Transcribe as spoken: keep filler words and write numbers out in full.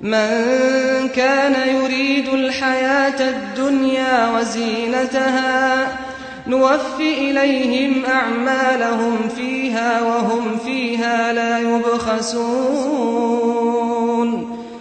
من كان يريد الحياة الدنيا وزينتها نوف إليهم أعمالهم فيها وهم فيها لا يبخسون